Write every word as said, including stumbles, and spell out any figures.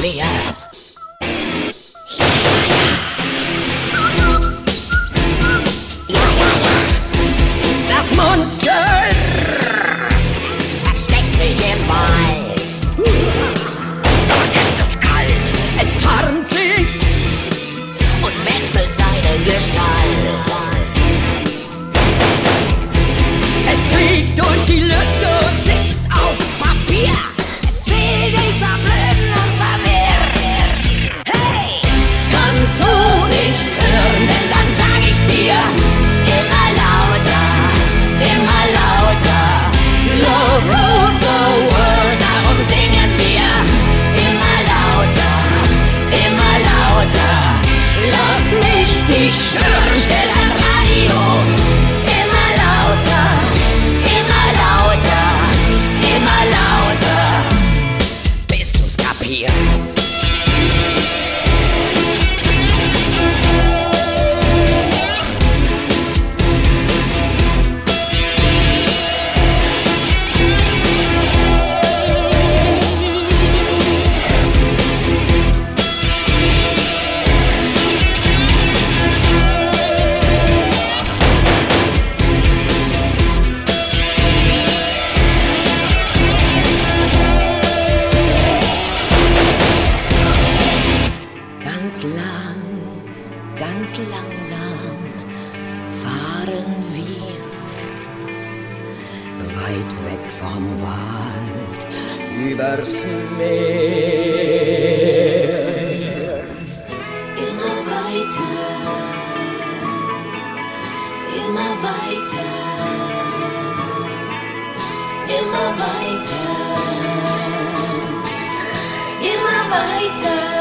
wir. Das Monster versteckt sich im Wald. Es ist kalt. Es tarnt sich und wechselt seine Gestalt. Es fliegt durch die Lüfte und sitzt auf Papier. Es will dich verblöden und verwirren. Hey, kannst du nicht hören, denn dann sag ich's dir. Immer lauter, immer lauter. Love rules the world, darum singen wir. Immer lauter, immer lauter. Lass nicht dich stören, stell ein Radio. Immer lauter, immer lauter, immer lauter, bis du's kapierst. Ganz lang, ganz langsam fahren wir weit weg vom Wald übers Meer. Immer weiter, immer weiter, immer weiter, immer weiter.